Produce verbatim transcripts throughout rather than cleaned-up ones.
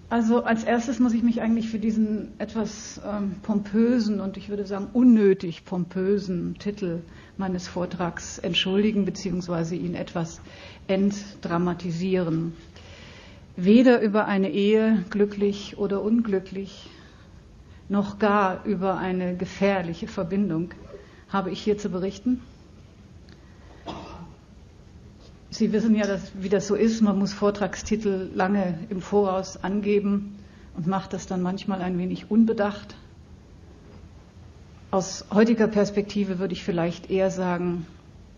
Also als erstes muss ich mich eigentlich für diesen etwas ähm, pompösen und ich würde sagen unnötig pompösen Titel meines Vortrags entschuldigen bzw. ihn etwas entdramatisieren. Weder über eine Ehe, glücklich oder unglücklich, noch gar über eine gefährliche Verbindung habe ich hier zu berichten. Sie wissen ja, dass, wie das so ist. Man muss Vortragstitel lange im Voraus angeben und macht das dann manchmal ein wenig unbedacht. Aus heutiger Perspektive würde ich vielleicht eher sagen,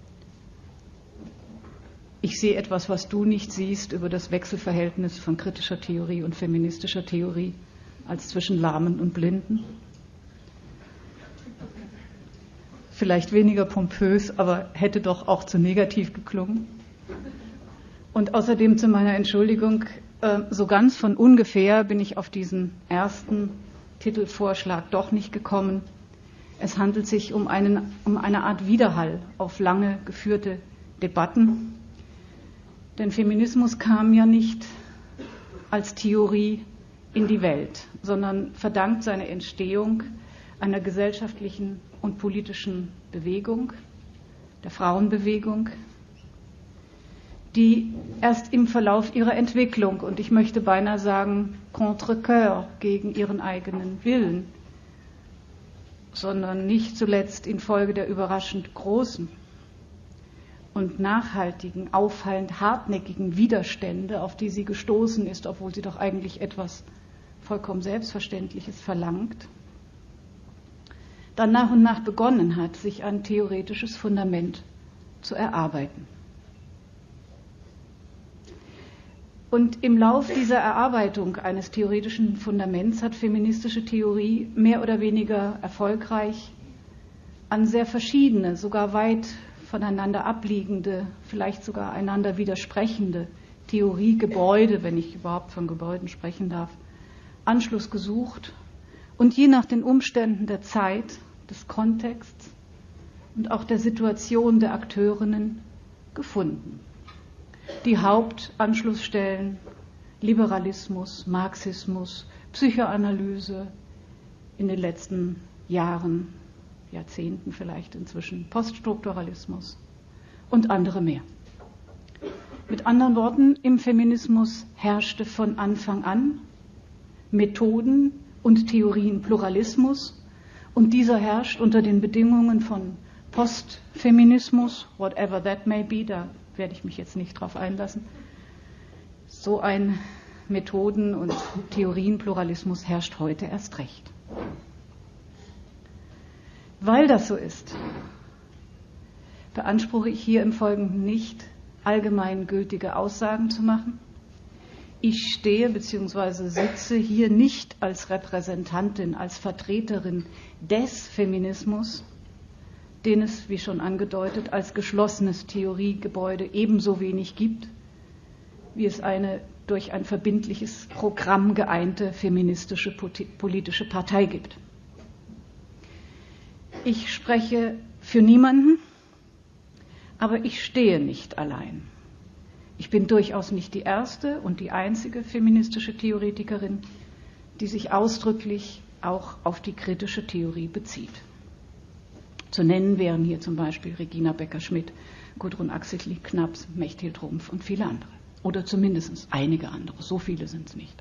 ich sehe etwas, was du nicht siehst, über das Wechselverhältnis von kritischer Theorie und feministischer Theorie als zwischen Lahmen und Blinden. Vielleicht weniger pompös, aber hätte doch auch zu negativ geklungen. Und außerdem zu meiner Entschuldigung, äh, so ganz von ungefähr bin ich auf diesen ersten Titelvorschlag doch nicht gekommen. Es handelt sich um, einen, um eine Art Widerhall auf lange geführte Debatten. Denn Feminismus kam ja nicht als Theorie in die Welt, sondern verdankt seine Entstehung einer gesellschaftlichen und politischen Bewegung, der Frauenbewegung, die erst im Verlauf ihrer Entwicklung, und ich möchte beinahe sagen, contre cœur, gegen ihren eigenen Willen, sondern nicht zuletzt infolge der überraschend großen und nachhaltigen, auffallend hartnäckigen Widerstände, auf die sie gestoßen ist, obwohl sie doch eigentlich etwas vollkommen Selbstverständliches verlangt, dann nach und nach begonnen hat, sich ein theoretisches Fundament zu erarbeiten. Und im Lauf dieser Erarbeitung eines theoretischen Fundaments hat feministische Theorie mehr oder weniger erfolgreich an sehr verschiedene, sogar weit voneinander abliegende, vielleicht sogar einander widersprechende Theoriegebäude, wenn ich überhaupt von Gebäuden sprechen darf, Anschluss gesucht und je nach den Umständen der Zeit, des Kontexts und auch der Situation der Akteurinnen gefunden. Die Hauptanschlussstellen Liberalismus, Marxismus, Psychoanalyse, in den letzten Jahren, Jahrzehnten vielleicht inzwischen Poststrukturalismus und andere mehr. Mit anderen Worten, im Feminismus herrschte von Anfang an Methoden- und Theorienpluralismus und dieser herrscht unter den Bedingungen von Postfeminismus, whatever that may be, da werde ich mich jetzt nicht drauf einlassen. So ein Methoden- und Theorienpluralismus herrscht heute erst recht. Weil das so ist, beanspruche ich hier im Folgenden nicht, allgemeingültige Aussagen zu machen. Ich stehe bzw. sitze hier nicht als Repräsentantin, als Vertreterin des Feminismus, den es, wie schon angedeutet, als geschlossenes Theoriegebäude ebenso wenig gibt, wie es eine durch ein verbindliches Programm geeinte feministische politische Partei gibt. Ich spreche für niemanden, aber ich stehe nicht allein. Ich bin durchaus nicht die erste und die einzige feministische Theoretikerin, die sich ausdrücklich auch auf die kritische Theorie bezieht. Zu nennen wären hier zum Beispiel Regina Becker-Schmidt, Gudrun Axel-Knaps, Mechthild Rumpf und viele andere. Oder zumindest einige andere, so viele sind es nicht.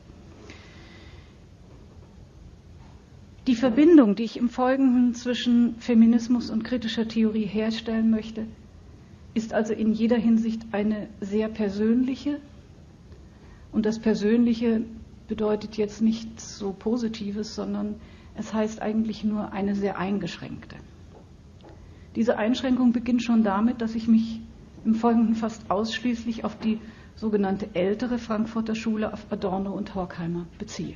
Die Verbindung, die ich im Folgenden zwischen Feminismus und kritischer Theorie herstellen möchte, ist also in jeder Hinsicht eine sehr persönliche. Und das Persönliche bedeutet jetzt nichts so Positives, sondern es heißt eigentlich nur eine sehr eingeschränkte. Diese Einschränkung beginnt schon damit, dass ich mich im Folgenden fast ausschließlich auf die sogenannte ältere Frankfurter Schule, auf Adorno und Horkheimer beziehe.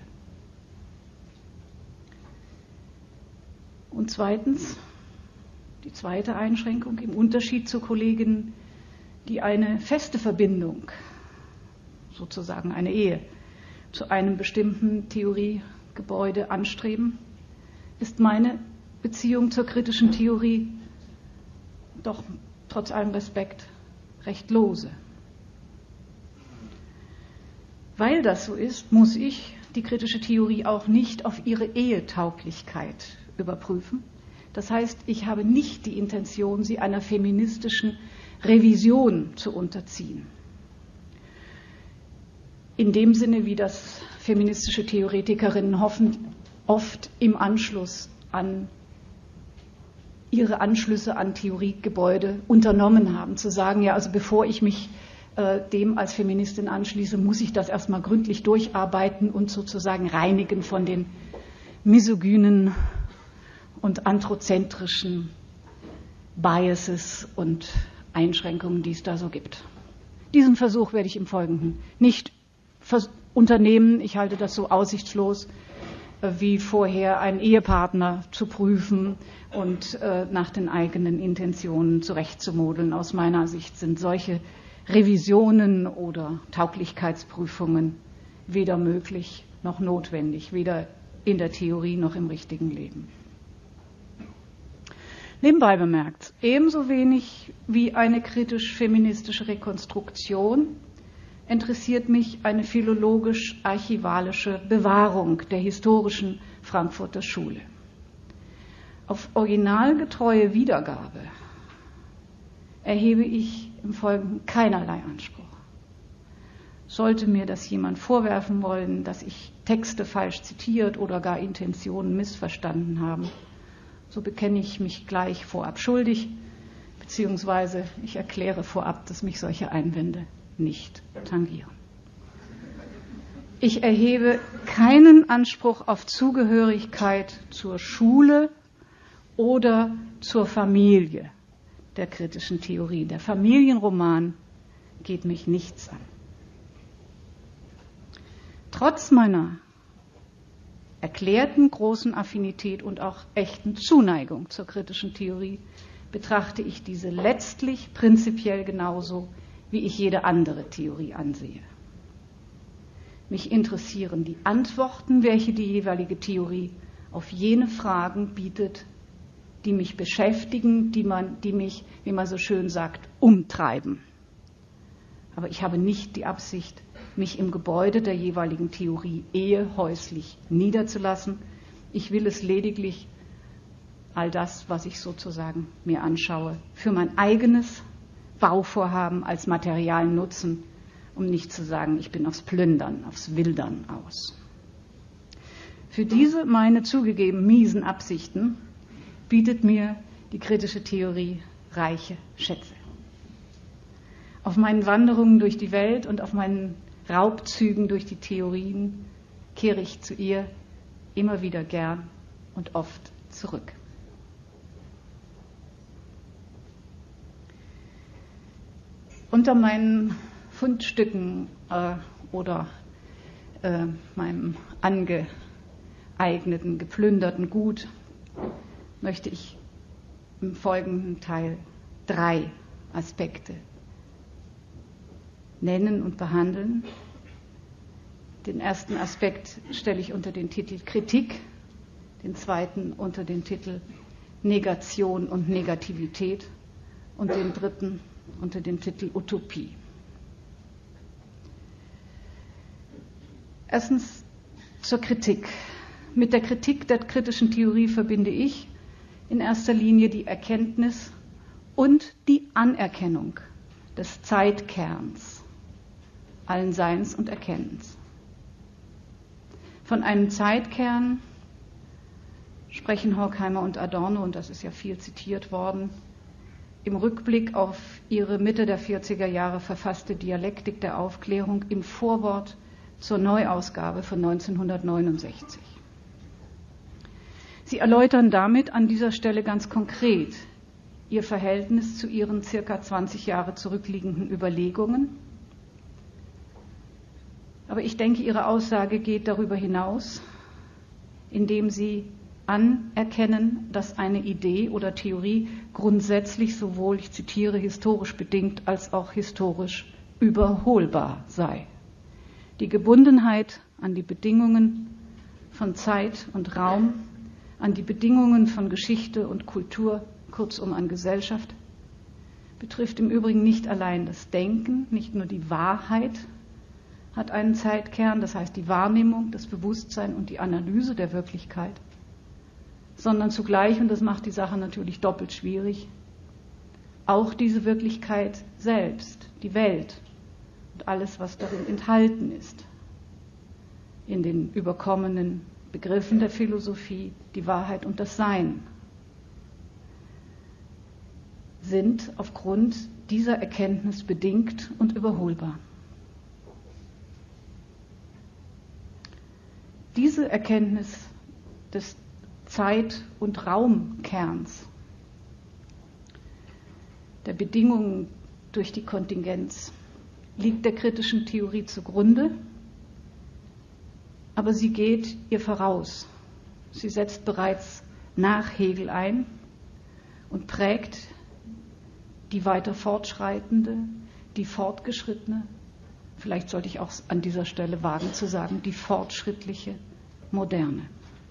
Und zweitens, die zweite Einschränkung, im Unterschied zu Kolleginnen, die eine feste Verbindung, sozusagen eine Ehe, zu einem bestimmten Theoriegebäude anstreben, ist meine Beziehung zur kritischen Theorie doch trotz allem Respekt recht lose. Weil das so ist, muss ich die kritische Theorie auch nicht auf ihre Ehetauglichkeit überprüfen. Das heißt, ich habe nicht die Intention, sie einer feministischen Revision zu unterziehen. In dem Sinne, wie das feministische Theoretikerinnen hoffen, oft im Anschluss an ihre Anschlüsse an Theoriegebäude unternommen haben, zu sagen, ja, also bevor ich mich äh, dem als Feministin anschließe, muss ich das erstmal gründlich durcharbeiten und sozusagen reinigen von den misogynen und androzentrischen Biases und Einschränkungen, die es da so gibt. Diesen Versuch werde ich im Folgenden nicht unternehmen. Ich halte das so aussichtslos, wie vorher einen Ehepartner zu prüfen und äh, nach den eigenen Intentionen zurechtzumodeln. Aus meiner Sicht sind solche Revisionen oder Tauglichkeitsprüfungen weder möglich noch notwendig, weder in der Theorie noch im richtigen Leben. Nebenbei bemerkt, ebenso wenig wie eine kritisch-feministische Rekonstruktion interessiert mich eine philologisch-archivalische Bewahrung der historischen Frankfurter Schule. Auf originalgetreue Wiedergabe erhebe ich im Folgenden keinerlei Anspruch. Sollte mir das jemand vorwerfen wollen, dass ich Texte falsch zitiert oder gar Intentionen missverstanden habe, so bekenne ich mich gleich vorab schuldig, beziehungsweise ich erkläre vorab, dass mich solche Einwände nicht tangieren. Ich erhebe keinen Anspruch auf Zugehörigkeit zur Schule oder zur Familie der kritischen Theorie. Der Familienroman geht mich nichts an. Trotz meiner erklärten großen Affinität und auch echten Zuneigung zur kritischen Theorie betrachte ich diese letztlich prinzipiell genauso, wie ich jede andere Theorie ansehe. Mich interessieren die Antworten, welche die jeweilige Theorie auf jene Fragen bietet, die mich beschäftigen, die, man, die mich, wie man so schön sagt, umtreiben. Aber ich habe nicht die Absicht, mich im Gebäude der jeweiligen Theorie ehehäuslich niederzulassen. Ich will es lediglich, all das, was ich sozusagen mir anschaue, für mein eigenes Bauvorhaben als Material nutzen, um nicht zu sagen, ich bin aufs Plündern, aufs Wildern aus. Für diese meine zugegeben miesen Absichten bietet mir die kritische Theorie reiche Schätze. Auf meinen Wanderungen durch die Welt und auf meinen Raubzügen durch die Theorien kehre ich zu ihr immer wieder gern und oft zurück. Unter meinen Fundstücken äh, oder äh, meinem angeeigneten, geplünderten Gut möchte ich im folgenden Teil drei Aspekte nennen und behandeln. Den ersten Aspekt stelle ich unter den Titel Kritik, den zweiten unter den Titel Negation und Negativität und den dritten unter dem Titel Utopie. Erstens zur Kritik. Mit der Kritik der kritischen Theorie verbinde ich in erster Linie die Erkenntnis und die Anerkennung des Zeitkerns allen Seins und Erkennens. Von einem Zeitkern sprechen Horkheimer und Adorno, und das ist ja viel zitiert worden, im Rückblick auf ihre Mitte der vierziger Jahre verfasste Dialektik der Aufklärung im Vorwort zur Neuausgabe von neunzehnhundertneunundsechzig. Sie erläutern damit an dieser Stelle ganz konkret ihr Verhältnis zu ihren circa zwanzig Jahre zurückliegenden Überlegungen. Aber ich denke, ihre Aussage geht darüber hinaus, indem sie anerkennen, dass eine Idee oder Theorie grundsätzlich sowohl, ich zitiere, historisch bedingt als auch historisch überholbar sei. Die Gebundenheit an die Bedingungen von Zeit und Raum, an die Bedingungen von Geschichte und Kultur, kurzum an Gesellschaft, betrifft im Übrigen nicht allein das Denken, nicht nur die Wahrheit, hat einen Zeitkern, das heißt die Wahrnehmung, das Bewusstsein und die Analyse der Wirklichkeit, sondern zugleich, und das macht die Sache natürlich doppelt schwierig, auch diese Wirklichkeit selbst, die Welt und alles, was darin enthalten ist, in den überkommenen Begriffen der Philosophie, die Wahrheit und das Sein, sind aufgrund dieser Erkenntnis bedingt und überholbar. Diese Erkenntnis des Zeit- und Raumkerns, der Bedingungen durch die Kontingenz, liegt der kritischen Theorie zugrunde, aber sie geht ihr voraus. Sie setzt bereits nach Hegel ein und prägt die weiter fortschreitende, die fortgeschrittene, vielleicht sollte ich auch an dieser Stelle wagen zu sagen, die fortschrittliche Moderne.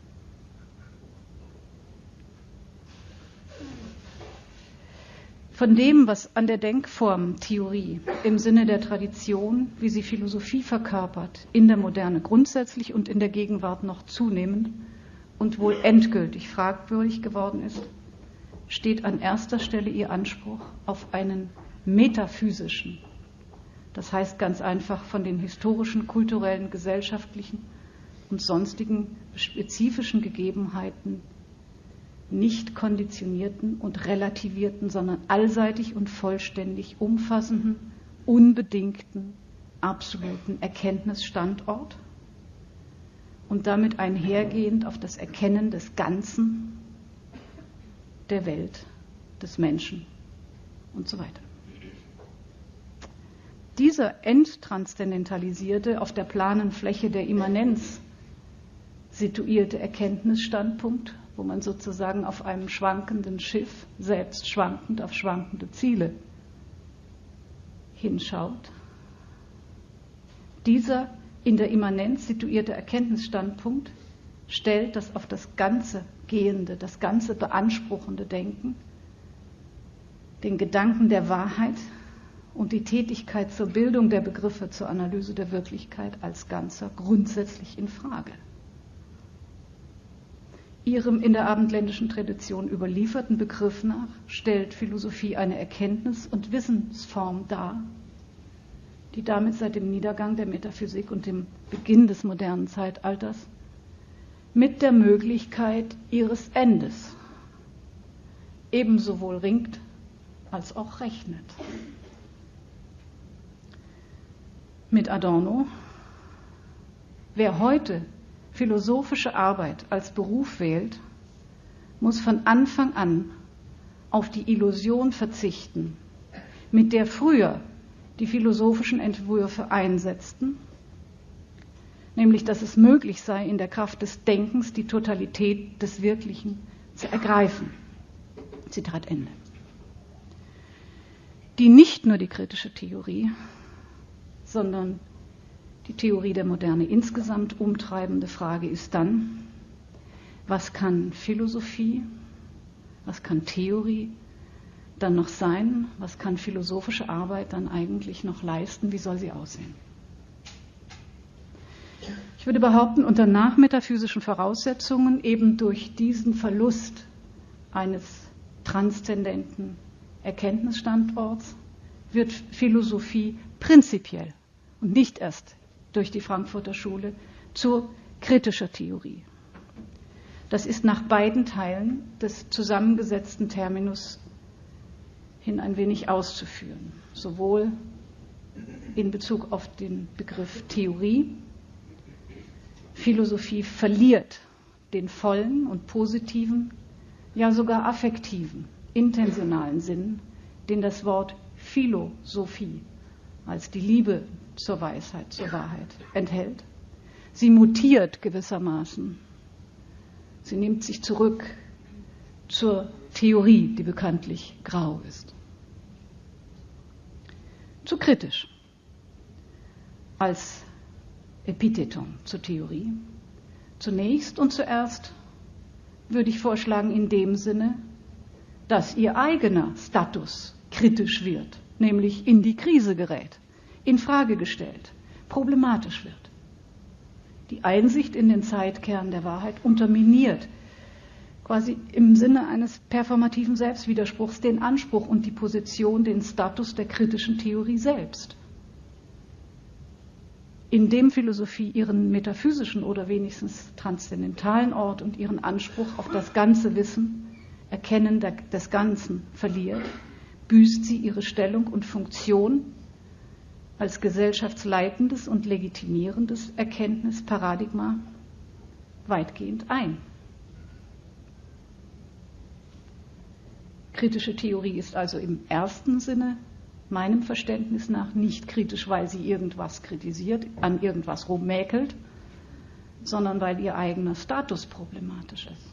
Von dem, was an der Denkform Theorie im Sinne der Tradition, wie sie Philosophie verkörpert, in der Moderne grundsätzlich und in der Gegenwart noch zunehmend und wohl endgültig fragwürdig geworden ist, steht an erster Stelle ihr Anspruch auf einen metaphysischen, das heißt ganz einfach von den historischen, kulturellen, gesellschaftlichen und sonstigen spezifischen Gegebenheiten nicht konditionierten und relativierten, sondern allseitig und vollständig umfassenden, unbedingten, absoluten Erkenntnisstandort und damit einhergehend auf das Erkennen des Ganzen, der Welt, des Menschen und so weiter. Dieser enttranszendentalisierte, auf der planen Fläche der Immanenz situierte Erkenntnisstandpunkt, wo man sozusagen auf einem schwankenden Schiff, selbst schwankend auf schwankende Ziele, hinschaut. Dieser in der Immanenz situierte Erkenntnisstandpunkt stellt das auf das Ganze gehende, das Ganze beanspruchende Denken, den Gedanken der Wahrheit und die Tätigkeit zur Bildung der Begriffe, zur Analyse der Wirklichkeit als Ganzer grundsätzlich in Frage. Ihrem in der abendländischen Tradition überlieferten Begriff nach stellt Philosophie eine Erkenntnis- und Wissensform dar, die damit seit dem Niedergang der Metaphysik und dem Beginn des modernen Zeitalters mit der Möglichkeit ihres Endes ebenso wohl ringt als auch rechnet. Mit Adorno: Wer heute philosophische Arbeit als Beruf wählt, muss von Anfang an auf die Illusion verzichten, mit der früher die philosophischen Entwürfe einsetzten, nämlich dass es möglich sei, in der Kraft des Denkens die Totalität des Wirklichen zu ergreifen. Zitat Ende. Die nicht nur die kritische Theorie, sondern die Theorie der Moderne insgesamt umtreibende Frage ist dann, was kann Philosophie, was kann Theorie dann noch sein, was kann philosophische Arbeit dann eigentlich noch leisten, wie soll sie aussehen? Ich würde behaupten, unter nachmetaphysischen Voraussetzungen, eben durch diesen Verlust eines transzendenten Erkenntnisstandorts, wird Philosophie prinzipiell und nicht erst durch die Frankfurter Schule zur kritischer Theorie. Das ist nach beiden Teilen des zusammengesetzten Terminus hin ein wenig auszuführen, sowohl in Bezug auf den Begriff Theorie. Philosophie verliert den vollen und positiven, ja sogar affektiven, intentionalen Sinn, den das Wort Philosophie als die Liebe zur Weisheit, zur Wahrheit enthält. Sie mutiert gewissermaßen. Sie nimmt sich zurück zur Theorie, die bekanntlich grau ist. Zu kritisch als Epitheton zur Theorie. Zunächst und zuerst würde ich vorschlagen in dem Sinne, dass ihr eigener Status kritisch wird, nämlich in die Krise gerät, in Frage gestellt, problematisch wird. Die Einsicht in den Zeitkern der Wahrheit unterminiert quasi im Sinne eines performativen Selbstwiderspruchs den Anspruch und die Position, den Status der kritischen Theorie selbst. Indem Philosophie ihren metaphysischen oder wenigstens transzendentalen Ort und ihren Anspruch auf das ganze Wissen, Erkennen des Ganzen verliert, büßt sie ihre Stellung und Funktion als gesellschaftsleitendes und legitimierendes Erkenntnisparadigma weitgehend ein. Kritische Theorie ist also im ersten Sinne, meinem Verständnis nach, nicht kritisch, weil sie irgendwas kritisiert, an irgendwas rummäkelt, sondern weil ihr eigener Status problematisch ist.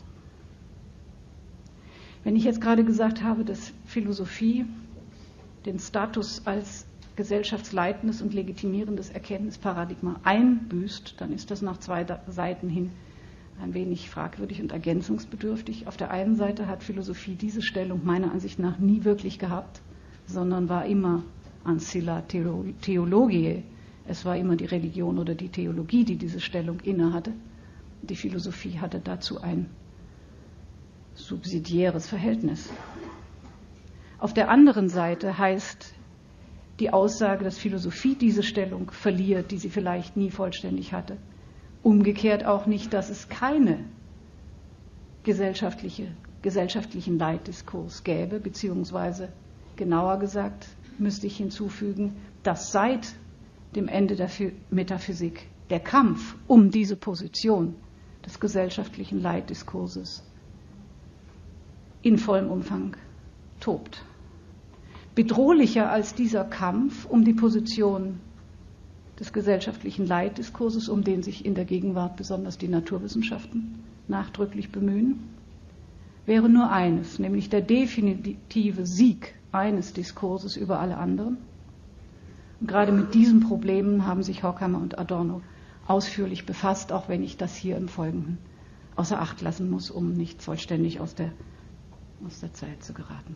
Wenn ich jetzt gerade gesagt habe, dass Philosophie den Status als gesellschaftsleitendes und legitimierendes Erkenntnisparadigma einbüßt, dann ist das nach zwei Seiten hin ein wenig fragwürdig und ergänzungsbedürftig. Auf der einen Seite hat Philosophie diese Stellung meiner Ansicht nach nie wirklich gehabt, sondern war immer ancilla theologiae. Es war immer die Religion oder die Theologie, die diese Stellung innehatte. Die Philosophie hatte dazu ein subsidiäres Verhältnis. Auf der anderen Seite heißt die Aussage, dass Philosophie diese Stellung verliert, die sie vielleicht nie vollständig hatte, umgekehrt auch nicht, dass es keine gesellschaftliche, gesellschaftlichen Leitdiskurs gäbe, beziehungsweise genauer gesagt müsste ich hinzufügen, dass seit dem Ende der Metaphysik der Kampf um diese Position des gesellschaftlichen Leitdiskurses in vollem Umfang tobt. Bedrohlicher als dieser Kampf um die Position des gesellschaftlichen Leitdiskurses, um den sich in der Gegenwart besonders die Naturwissenschaften nachdrücklich bemühen, wäre nur eines, nämlich der definitive Sieg eines Diskurses über alle anderen. Und gerade mit diesen Problemen haben sich Horkheimer und Adorno ausführlich befasst, auch wenn ich das hier im Folgenden außer Acht lassen muss, um nicht vollständig aus der, aus der Zeit zu geraten.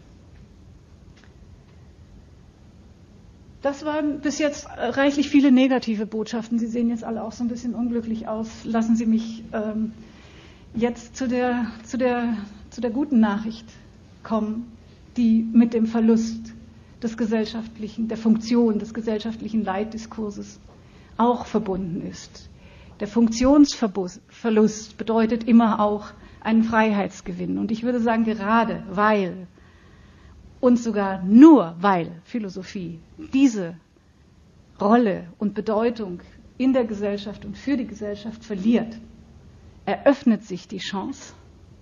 Das waren bis jetzt reichlich viele negative Botschaften. Sie sehen jetzt alle auch so ein bisschen unglücklich aus. Lassen Sie mich ähm, jetzt zu der, zu, der, zu der guten Nachricht kommen, die mit dem Verlust des gesellschaftlichen, der Funktion des gesellschaftlichen Leitdiskurses auch verbunden ist. Der Funktionsverlust bedeutet immer auch einen Freiheitsgewinn. Und ich würde sagen, gerade weil und sogar nur weil Philosophie diese Rolle und Bedeutung in der Gesellschaft und für die Gesellschaft verliert, eröffnet sich die Chance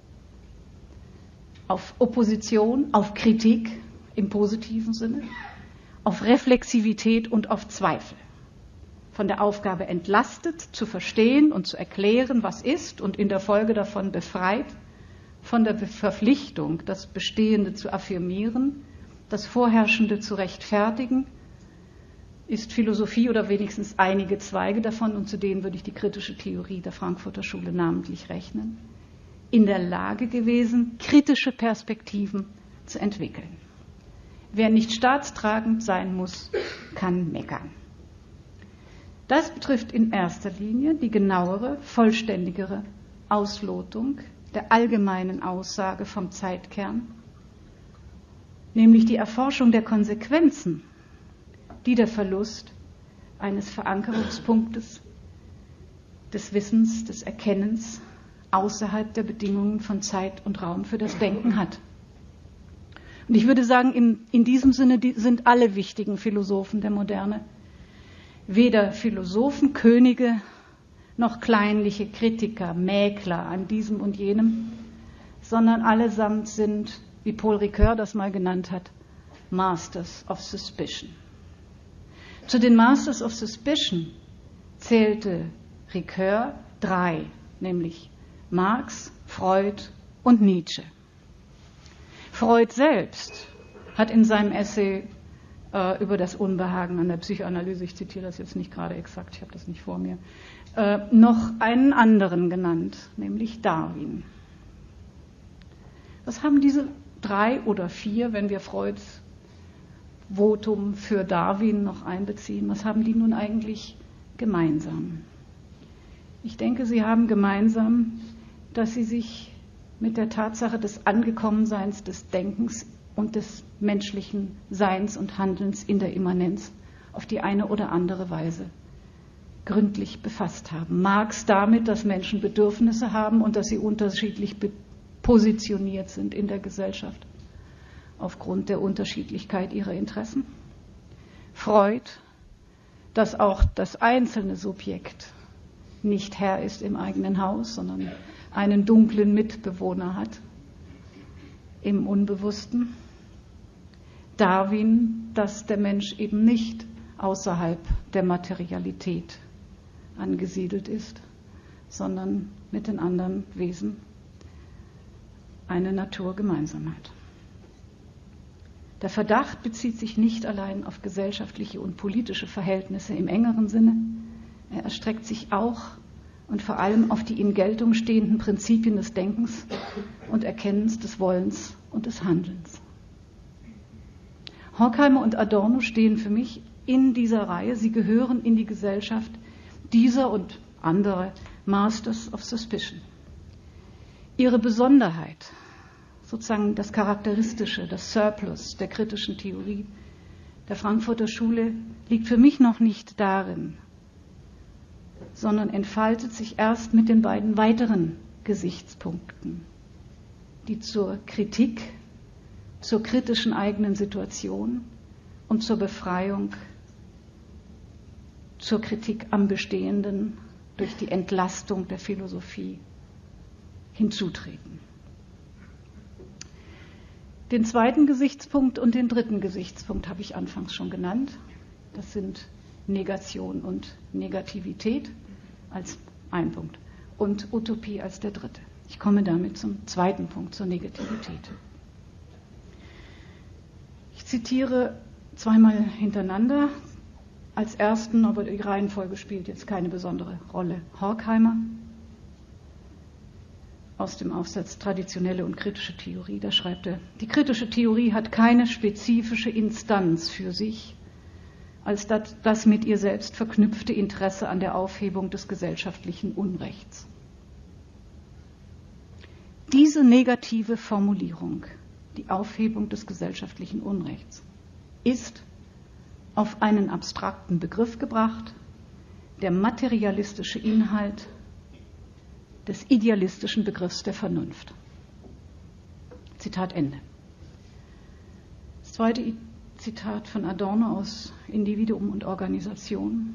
auf Opposition, auf Kritik im positiven Sinne, auf Reflexivität und auf Zweifel. Von der Aufgabe entlastet, zu verstehen und zu erklären, was ist, und in der Folge davon befreit, von der Verpflichtung, das Bestehende zu affirmieren, das Vorherrschende zu rechtfertigen, ist Philosophie oder wenigstens einige Zweige davon, und zu denen würde ich die kritische Theorie der Frankfurter Schule namentlich rechnen, in der Lage gewesen, kritische Perspektiven zu entwickeln. Wer nicht staatstragend sein muss, kann meckern. Das betrifft in erster Linie die genauere, vollständigere Auslotung der allgemeinen Aussage vom Zeitkern, nämlich die Erforschung der Konsequenzen, die der Verlust eines Verankerungspunktes des Wissens, des Erkennens außerhalb der Bedingungen von Zeit und Raum für das Denken hat. Und ich würde sagen, in, in diesem Sinne sind alle wichtigen Philosophen der Moderne weder Philosophen, Könige, noch kleinliche Kritiker, Mäkler an diesem und jenem, sondern allesamt sind, wie Paul Ricoeur das mal genannt hat, Masters of Suspicion. Zu den Masters of Suspicion zählte Ricoeur drei, nämlich Marx, Freud und Nietzsche. Freud selbst hat in seinem Essay äh, über das Unbehagen an der Psychoanalyse, ich zitiere das jetzt nicht gerade exakt, ich habe das nicht vor mir, äh, noch einen anderen genannt, nämlich Darwin. Was haben diese drei oder vier, wenn wir Freuds Votum für Darwin noch einbeziehen, was haben die nun eigentlich gemeinsam? Ich denke, sie haben gemeinsam, dass sie sich mit der Tatsache des Angekommenseins des Denkens und des menschlichen Seins und Handelns in der Immanenz auf die eine oder andere Weise gründlich befasst haben. Marx damit, dass Menschen Bedürfnisse haben und dass sie unterschiedlich positioniert sind in der Gesellschaft aufgrund der Unterschiedlichkeit ihrer Interessen. Freud, dass auch das einzelne Subjekt nicht Herr ist im eigenen Haus, sondern einen dunklen Mitbewohner hat im Unbewussten. Darwin, dass der Mensch eben nicht außerhalb der Materialität angesiedelt ist, sondern mit den anderen Wesen eine Naturgemeinsamkeit. Der Verdacht bezieht sich nicht allein auf gesellschaftliche und politische Verhältnisse im engeren Sinne, er erstreckt sich auch und vor allem auf die in Geltung stehenden Prinzipien des Denkens und Erkennens, des Wollens und des Handelns. Horkheimer und Adorno stehen für mich in dieser Reihe, sie gehören in die Gesellschaft dieser und andere Masters of Suspicion. Ihre Besonderheit, sozusagen das Charakteristische, das Surplus der kritischen Theorie der Frankfurter Schule liegt für mich noch nicht darin, sondern entfaltet sich erst mit den beiden weiteren Gesichtspunkten, die zur Kritik, zur kritischen eigenen Situation und zur Befreiung, zur Kritik am Bestehenden durch die Entlastung der Philosophie hinzutreten. Den zweiten Gesichtspunkt und den dritten Gesichtspunkt habe ich anfangs schon genannt. Das sind Negation und Negativität als ein Punkt und Utopie als der dritte. Ich komme damit zum zweiten Punkt, zur Negativität. Ich zitiere zweimal hintereinander. Als ersten, aber die Reihenfolge spielt jetzt keine besondere Rolle, Horkheimer aus dem Aufsatz Traditionelle und kritische Theorie. Da schreibt er, die kritische Theorie hat keine spezifische Instanz für sich, als das, das mit ihr selbst verknüpfte Interesse an der Aufhebung des gesellschaftlichen Unrechts. Diese negative Formulierung, die Aufhebung des gesellschaftlichen Unrechts, ist auf einen abstrakten Begriff gebracht, der materialistische Inhalt des idealistischen Begriffs der Vernunft. Zitat Ende. Das zweite Zitat von Adorno aus Individuum und Organisation.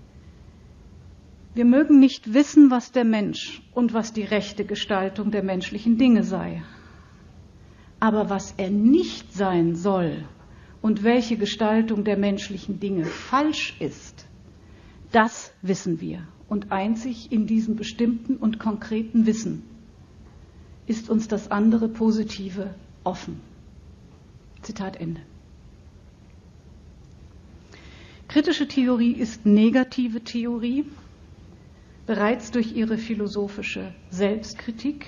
Wir mögen nicht wissen, was der Mensch und was die rechte Gestaltung der menschlichen Dinge sei. Aber was er nicht sein soll und welche Gestaltung der menschlichen Dinge falsch ist, das wissen wir. Und einzig in diesem bestimmten und konkreten Wissen ist uns das andere Positive offen. Zitat Ende. Kritische Theorie ist negative Theorie, bereits durch ihre philosophische Selbstkritik,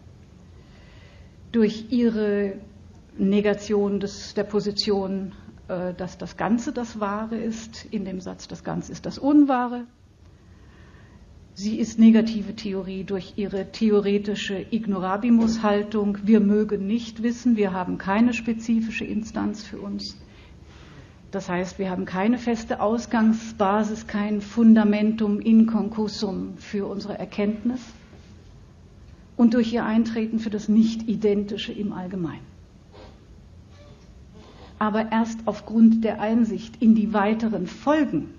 durch ihre Negation des, der Position, äh, dass das Ganze das Wahre ist, in dem Satz, das Ganze ist das Unwahre. Sie ist negative Theorie durch ihre theoretische Ignorabimus-Haltung. Wir mögen nicht wissen, wir haben keine spezifische Instanz für uns. Das heißt, wir haben keine feste Ausgangsbasis, kein Fundamentum in concussum für unsere Erkenntnis. Und durch ihr Eintreten für das Nicht-Identische im Allgemeinen. Aber erst aufgrund der Einsicht in die weiteren Folgen,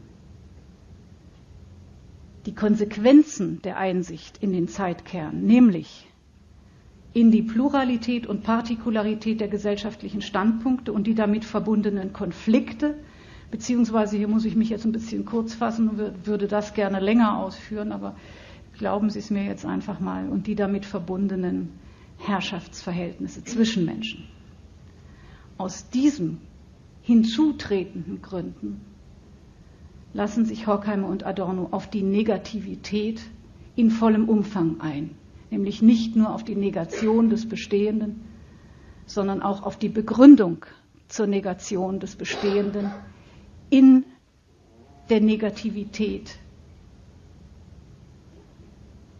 die Konsequenzen der Einsicht in den Zeitkern, nämlich in die Pluralität und Partikularität der gesellschaftlichen Standpunkte und die damit verbundenen Konflikte, beziehungsweise hier muss ich mich jetzt ein bisschen kurz fassen und würde das gerne länger ausführen, aber glauben Sie es mir jetzt einfach mal, und die damit verbundenen Herrschaftsverhältnisse zwischen Menschen. Aus diesen hinzutretenden Gründen lassen sich Horkheimer und Adorno auf die Negativität in vollem Umfang ein, nämlich nicht nur auf die Negation des Bestehenden, sondern auch auf die Begründung zur Negation des Bestehenden in der Negativität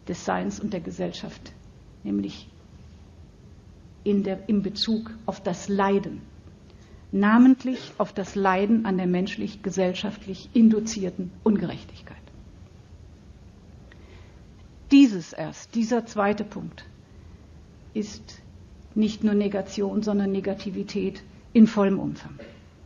des Seins und der Gesellschaft, nämlich in der, in Bezug auf das Leiden, namentlich auf das Leiden an der menschlich-gesellschaftlich induzierten Ungerechtigkeit. Dieses erst, dieser zweite Punkt, ist nicht nur Negation, sondern Negativität in vollem Umfang.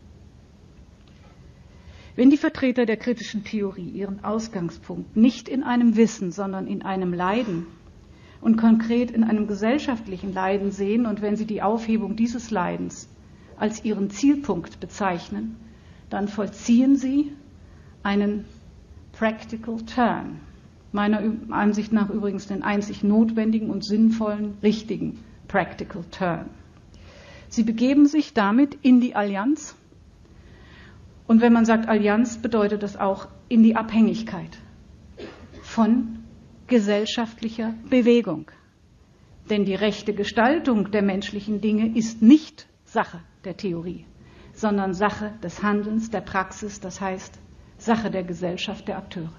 Wenn die Vertreter der kritischen Theorie ihren Ausgangspunkt nicht in einem Wissen, sondern in einem Leiden und konkret in einem gesellschaftlichen Leiden sehen und wenn sie die Aufhebung dieses Leidens als ihren Zielpunkt bezeichnen, dann vollziehen sie einen Practical Turn, meiner Ansicht nach übrigens den einzig notwendigen und sinnvollen, richtigen Practical Turn. Sie begeben sich damit in die Allianz. Und wenn man sagt Allianz, bedeutet das auch in die Abhängigkeit von gesellschaftlicher Bewegung. Denn die rechte Gestaltung der menschlichen Dinge ist nicht Sache der Theorie, sondern Sache des Handelns, der Praxis, das heißt Sache der Gesellschaft, der Akteure.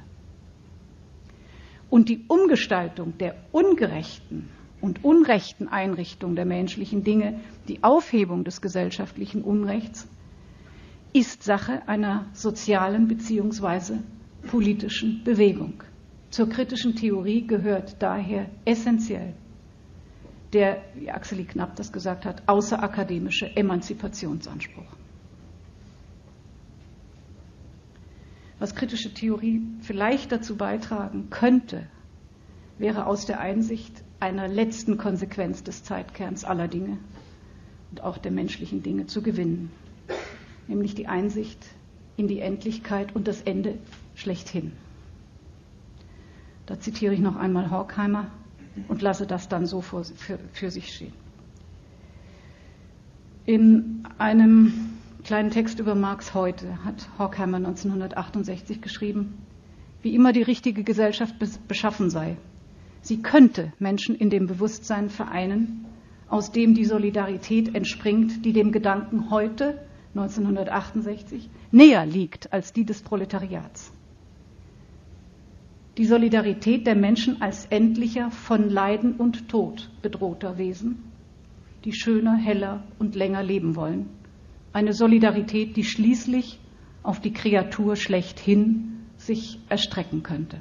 Und die Umgestaltung der ungerechten und unrechten Einrichtung der menschlichen Dinge, die Aufhebung des gesellschaftlichen Unrechts, ist Sache einer sozialen bzw. politischen Bewegung. Zur kritischen Theorie gehört daher essentiell der, wie Axel Knapp das gesagt hat, außerakademische Emanzipationsanspruch. Was kritische Theorie vielleicht dazu beitragen könnte, wäre aus der Einsicht einer letzten Konsequenz des Zeitkerns aller Dinge und auch der menschlichen Dinge zu gewinnen, nämlich die Einsicht in die Endlichkeit und das Ende schlechthin. Da zitiere ich noch einmal Horkheimer und lasse das dann so für, für, für sich stehen. In einem kleinen Text über Marx heute hat Horkheimer neunzehnhundertachtundsechzig geschrieben, wie immer die richtige Gesellschaft beschaffen sei. Sie könnte Menschen in dem Bewusstsein vereinen, aus dem die Solidarität entspringt, die dem Gedanken heute, neunzehnhundertachtundsechzig, näher liegt als die des Proletariats. Die Solidarität der Menschen als endlicher, von Leiden und Tod bedrohter Wesen, die schöner, heller und länger leben wollen. Eine Solidarität, die schließlich auf die Kreatur schlechthin sich erstrecken könnte.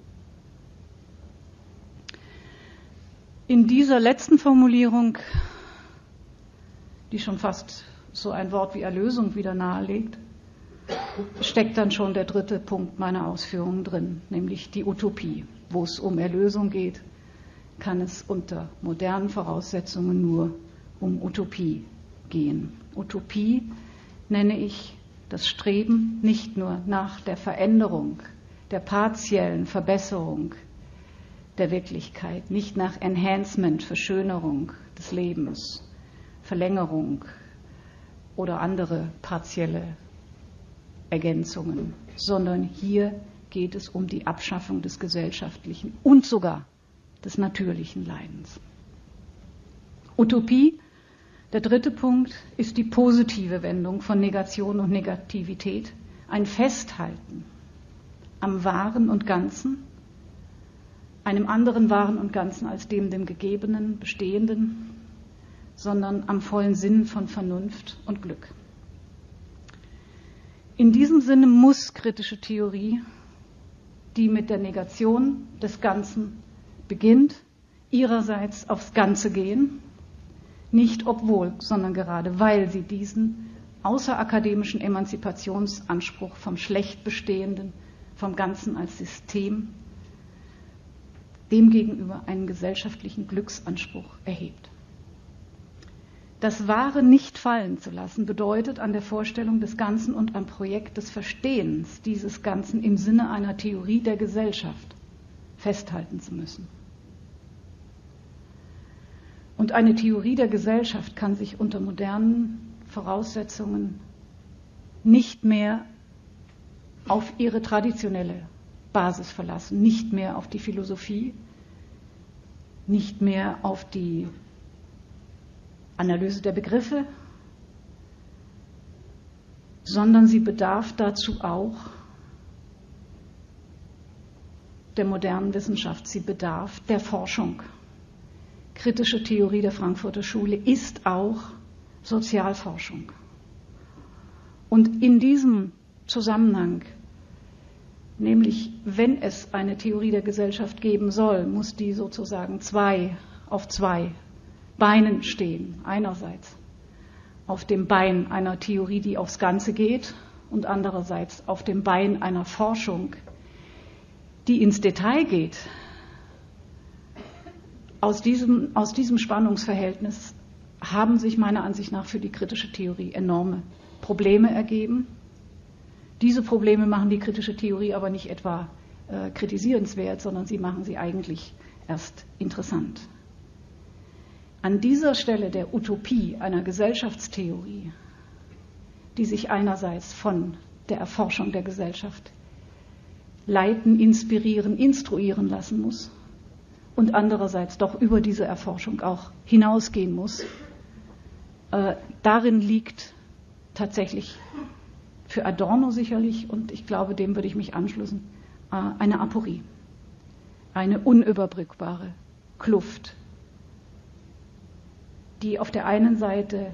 In dieser letzten Formulierung, die schon fast so ein Wort wie Erlösung wieder nahelegt, steckt dann schon der dritte Punkt meiner Ausführungen drin, nämlich die Utopie. Wo es um Erlösung geht, kann es unter modernen Voraussetzungen nur um Utopie gehen. Utopie nenne ich das Streben nicht nur nach der Veränderung, der partiellen Verbesserung der Wirklichkeit, nicht nach Enhancement, Verschönerung des Lebens, Verlängerung oder andere partielle Ergänzungen, sondern hier geht es um die Abschaffung des gesellschaftlichen und sogar des natürlichen Leidens. Utopie, der dritte Punkt, ist die positive Wendung von Negation und Negativität, ein Festhalten am Wahren und Ganzen, einem anderen Wahren und Ganzen als dem dem Gegebenen, Bestehenden, sondern am vollen Sinn von Vernunft und Glück. In diesem Sinne muss kritische Theorie, die mit der Negation des Ganzen beginnt, ihrerseits aufs Ganze gehen, nicht obwohl, sondern gerade weil sie diesen außerakademischen Emanzipationsanspruch vom schlecht Bestehenden, vom Ganzen als System, demgegenüber einen gesellschaftlichen Glücksanspruch erhebt. Das Wahre nicht fallen zu lassen, bedeutet an der Vorstellung des Ganzen und am Projekt des Verstehens dieses Ganzen im Sinne einer Theorie der Gesellschaft festhalten zu müssen. Und eine Theorie der Gesellschaft kann sich unter modernen Voraussetzungen nicht mehr auf ihre traditionelle Basis verlassen, nicht mehr auf die Philosophie, nicht mehr auf die Analyse der Begriffe, sondern sie bedarf dazu auch der modernen Wissenschaft. Sie bedarf der Forschung. Kritische Theorie der Frankfurter Schule ist auch Sozialforschung. Und in diesem Zusammenhang, nämlich wenn es eine Theorie der Gesellschaft geben soll, muss die sozusagen zwei, auf zwei Beinen stehen. Einerseits auf dem Bein einer Theorie, die aufs Ganze geht, und andererseits auf dem Bein einer Forschung, die ins Detail geht. Aus diesem, aus diesem Spannungsverhältnis haben sich meiner Ansicht nach für die kritische Theorie enorme Probleme ergeben. Diese Probleme machen die kritische Theorie aber nicht etwa äh, kritisierenswert, sondern sie machen sie eigentlich erst interessant. An dieser Stelle der Utopie einer Gesellschaftstheorie, die sich einerseits von der Erforschung der Gesellschaft leiten, inspirieren, instruieren lassen muss und andererseits doch über diese Erforschung auch hinausgehen muss, äh, darin liegt tatsächlich für Adorno sicherlich, und ich glaube, dem würde ich mich anschließen, äh, eine Aporie, eine unüberbrückbare Kluft, die auf der einen Seite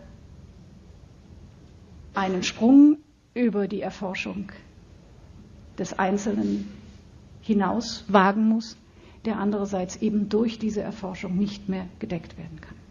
einen Sprung über die Erforschung des Einzelnen hinaus wagen muss, der andererseits eben durch diese Erforschung nicht mehr gedeckt werden kann.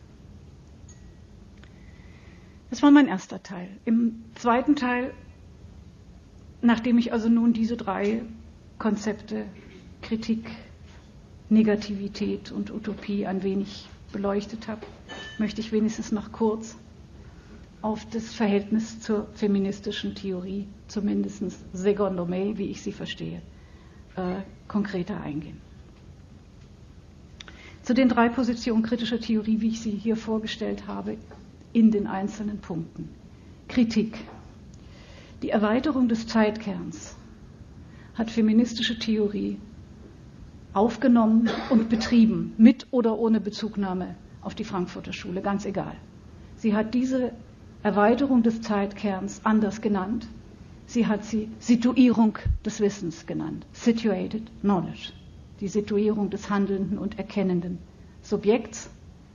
Das war mein erster Teil. Im zweiten Teil, nachdem ich also nun diese drei Konzepte Kritik, Negativität und Utopie ein wenig beleuchtet habe, möchte ich wenigstens noch kurz auf das Verhältnis zur feministischen Theorie, zumindest secondo me, wie ich sie verstehe, äh, konkreter eingehen. Zu den drei Positionen kritischer Theorie, wie ich sie hier vorgestellt habe, in den einzelnen Punkten. Kritik. Die Erweiterung des Zeitkerns hat feministische Theorie aufgenommen und betrieben, mit oder ohne Bezugnahme auf die Frankfurter Schule, ganz egal. Sie hat diese Erweiterung des Zeitkerns anders genannt. Sie hat sie Situierung des Wissens genannt, situated knowledge, die Situierung des handelnden und erkennenden Subjekts,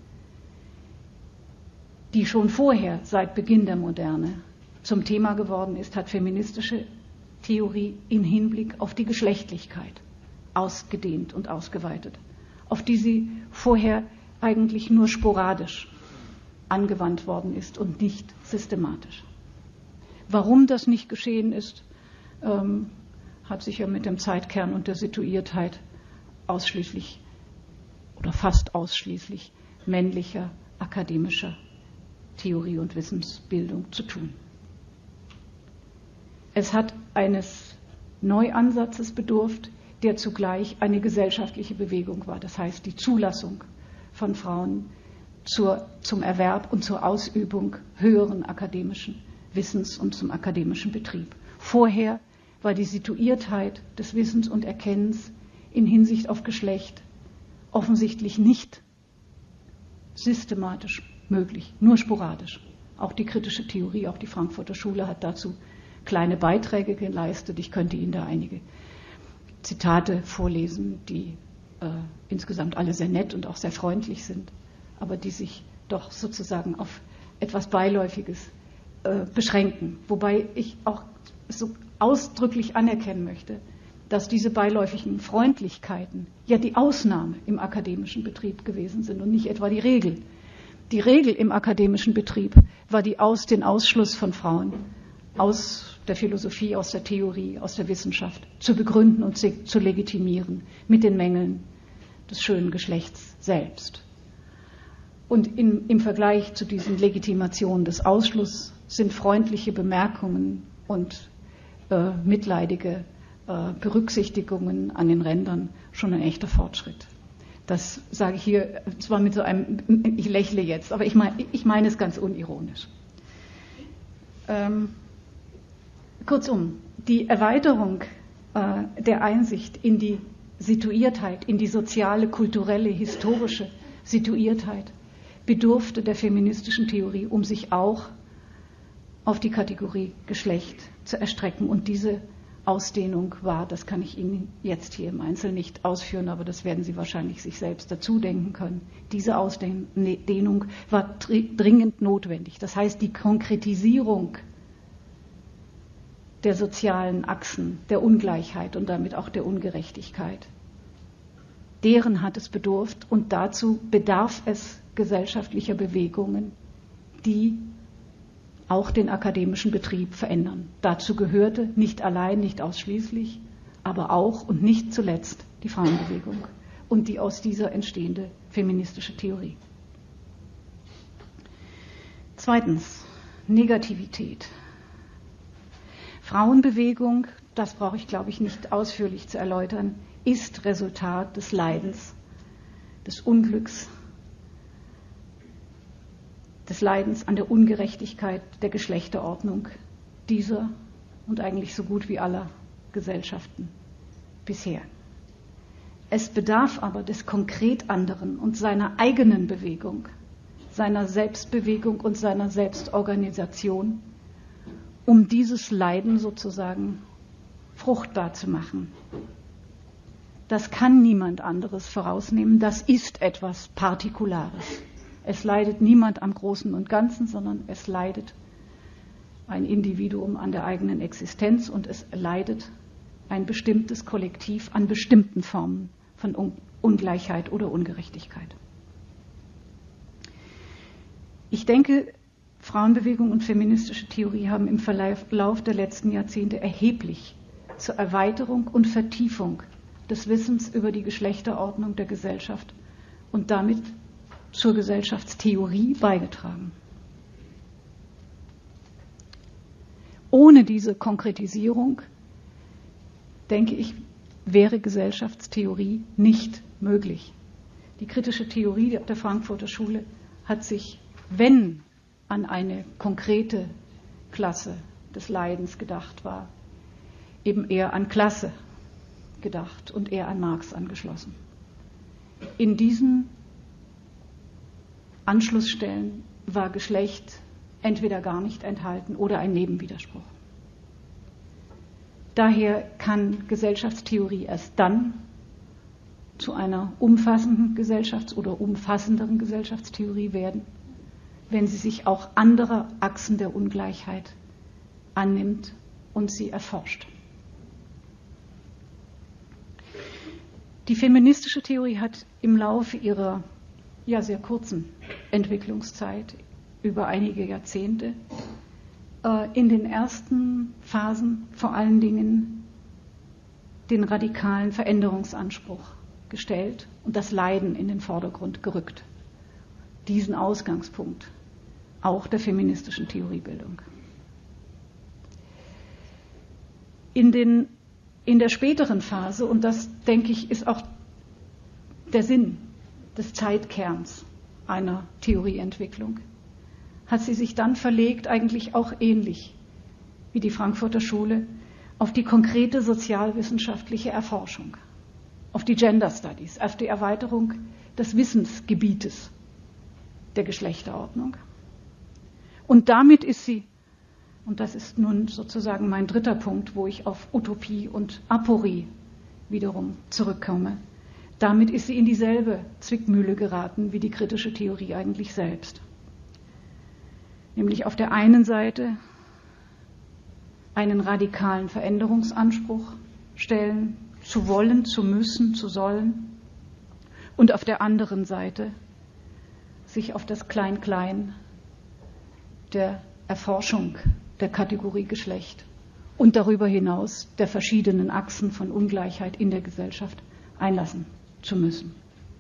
die schon vorher, seit Beginn der Moderne, zum Thema geworden ist, hat feministische Theorie in Hinblick auf die Geschlechtlichkeit ausgedehnt und ausgeweitet, auf die sie vorher eigentlich nur sporadisch angewandt worden ist und nicht systematisch. Warum das nicht geschehen ist, ähm, hat sicher mit dem Zeitkern und der Situiertheit ausschließlich oder fast ausschließlich männlicher akademischer Theorie und Wissensbildung zu tun. Es hat eines Neuansatzes bedurft, der zugleich eine gesellschaftliche Bewegung war, das heißt die Zulassung von Frauen zur, zum Erwerb und zur Ausübung höheren akademischen Wissens und zum akademischen Betrieb. Vorher war die Situiertheit des Wissens und Erkennens in Hinsicht auf Geschlecht offensichtlich nicht systematisch möglich, nur sporadisch. Auch die kritische Theorie, auch die Frankfurter Schule hat dazu kleine Beiträge geleistet. Ich könnte Ihnen da einige Zitate vorlesen, die äh, insgesamt alle sehr nett und auch sehr freundlich sind, aber die sich doch sozusagen auf etwas Beiläufiges äh, beschränken. Wobei ich auch so ausdrücklich anerkennen möchte, dass diese beiläufigen Freundlichkeiten ja die Ausnahme im akademischen Betrieb gewesen sind und nicht etwa die Regel. Die Regel im akademischen Betrieb war die aus, den Ausschluss von Frauen aus der Philosophie, aus der Theorie, aus der Wissenschaft zu begründen und zu legitimieren mit den Mängeln des schönen Geschlechts selbst. Und in, im Vergleich zu diesen Legitimationen des Ausschlusses sind freundliche Bemerkungen und äh, mitleidige äh, Berücksichtigungen an den Rändern schon ein echter Fortschritt. Das sage ich hier zwar mit so einem, ich lächle jetzt, aber ich meine, ich meine es ganz unironisch. Ähm, kurzum, die Erweiterung äh, der Einsicht in die Situiertheit, in die soziale, kulturelle, historische Situiertheit bedurfte der feministischen Theorie, um sich auch auf die Kategorie Geschlecht zu erstrecken und diese Ausdehnung war. Das kann ich Ihnen jetzt hier im Einzelnen nicht ausführen, aber das werden Sie wahrscheinlich sich selbst dazu denken können. Diese Ausdehnung war dringend notwendig. Das heißt, die Konkretisierung der sozialen Achsen, der Ungleichheit und damit auch der Ungerechtigkeit, deren hat es bedurft, und dazu bedarf es gesellschaftlicher Bewegungen, die auch den akademischen Betrieb verändern. Dazu gehörte nicht allein, nicht ausschließlich, aber auch und nicht zuletzt die Frauenbewegung und die aus dieser entstehende feministische Theorie. Zweitens, Negativität. Frauenbewegung, das brauche ich, glaube ich, nicht ausführlich zu erläutern, ist Resultat des Leidens, des Unglücks, des Leidens an der Ungerechtigkeit der Geschlechterordnung dieser und eigentlich so gut wie aller Gesellschaften bisher. Es bedarf aber des konkret anderen und seiner eigenen Bewegung, seiner Selbstbewegung und seiner Selbstorganisation, um dieses Leiden sozusagen fruchtbar zu machen. Das kann niemand anderes vorausnehmen, das ist etwas Partikulares. Es leidet niemand am Großen und Ganzen, sondern es leidet ein Individuum an der eigenen Existenz und es leidet ein bestimmtes Kollektiv an bestimmten Formen von Ungleichheit oder Ungerechtigkeit. Ich denke, Frauenbewegung und feministische Theorie haben im Verlauf der letzten Jahrzehnte erheblich zur Erweiterung und Vertiefung des Wissens über die Geschlechterordnung der Gesellschaft und damit zur Gesellschaftstheorie beigetragen. Ohne diese Konkretisierung, denke ich, wäre Gesellschaftstheorie nicht möglich. Die kritische Theorie der Frankfurter Schule hat sich, wenn an eine konkrete Klasse des Leidens gedacht war, eben eher an Klasse gedacht und eher an Marx angeschlossen. In diesen Anschlussstellen war Geschlecht entweder gar nicht enthalten oder ein Nebenwiderspruch. Daher kann Gesellschaftstheorie erst dann zu einer umfassenden Gesellschafts- oder umfassenderen Gesellschaftstheorie werden, wenn sie sich auch anderer Achsen der Ungleichheit annimmt und sie erforscht. Die feministische Theorie hat im Laufe ihrer ja sehr kurzen Entwicklungszeit über einige Jahrzehnte äh, in den ersten Phasen vor allen Dingen den radikalen Veränderungsanspruch gestellt und das Leiden in den Vordergrund gerückt. Diesen Ausgangspunkt auch der feministischen Theoriebildung. In, den, in der späteren Phase, und das denke ich ist auch der Sinn des Zeitkerns einer Theorieentwicklung, hat sie sich dann verlegt, eigentlich auch ähnlich wie die Frankfurter Schule, auf die konkrete sozialwissenschaftliche Erforschung, auf die Gender Studies, auf die Erweiterung des Wissensgebietes der Geschlechterordnung. Und damit ist sie, und das ist nun sozusagen mein dritter Punkt, wo ich auf Utopie und Aporie wiederum zurückkomme, damit ist sie in dieselbe Zwickmühle geraten wie die kritische Theorie eigentlich selbst. Nämlich auf der einen Seite einen radikalen Veränderungsanspruch stellen, zu wollen, zu müssen, zu sollen, und auf der anderen Seite sich auf das Klein-Klein der Erforschung der Kategorie Geschlecht und darüber hinaus der verschiedenen Achsen von Ungleichheit in der Gesellschaft einlassen zu müssen.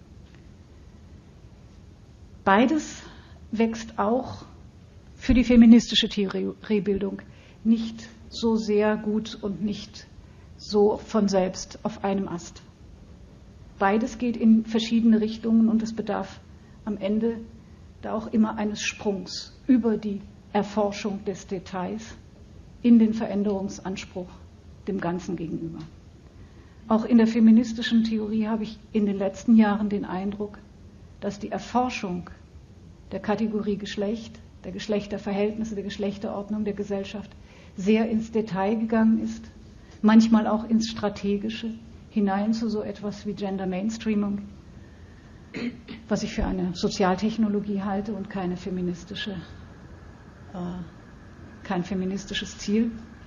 Beides wächst auch für die feministische Theoriebildung nicht so sehr gut und nicht so von selbst auf einem Ast. Beides geht in verschiedene Richtungen und es bedarf am Ende da auch immer eines Sprungs über die Erforschung des Details in den Veränderungsanspruch dem Ganzen gegenüber. Auch in der feministischen Theorie habe ich in den letzten Jahren den Eindruck, dass die Erforschung der Kategorie Geschlecht, der Geschlechterverhältnisse, der Geschlechterordnung der Gesellschaft sehr ins Detail gegangen ist, manchmal auch ins Strategische hinein zu so etwas wie Gender Mainstreaming, was ich für eine Sozialtechnologie halte und keine feministische, äh, kein feministisches Ziel.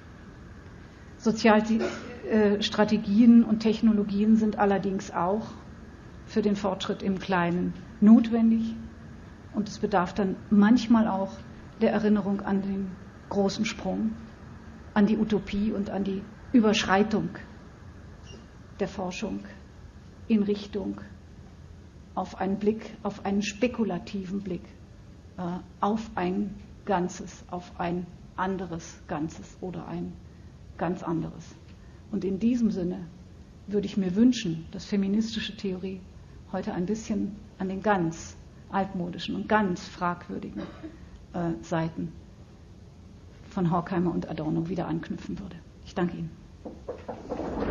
Sozialstrategien und Technologien sind allerdings auch für den Fortschritt im Kleinen notwendig und es bedarf dann manchmal auch der Erinnerung an den großen Sprung, an die Utopie und an die Überschreitung der Forschung in Richtung auf einen Blick, auf einen spekulativen Blick, äh, auf ein Ganzes, auf ein anderes Ganzes oder ein ganz anderes. Und in diesem Sinne würde ich mir wünschen, dass feministische Theorie heute ein bisschen an den ganz altmodischen und ganz fragwürdigen äh, Seiten von Horkheimer und Adorno wieder anknüpfen würde. Ich danke Ihnen.